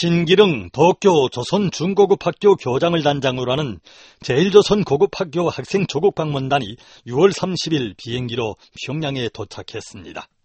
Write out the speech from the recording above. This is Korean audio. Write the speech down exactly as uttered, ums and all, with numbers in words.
신기릉 도쿄 조선중고급학교 교장을 단장으로 하는 제일조선 고급학교 학생 조국 방문단이 유월 삼십일 비행기로 평양에 도착했습니다.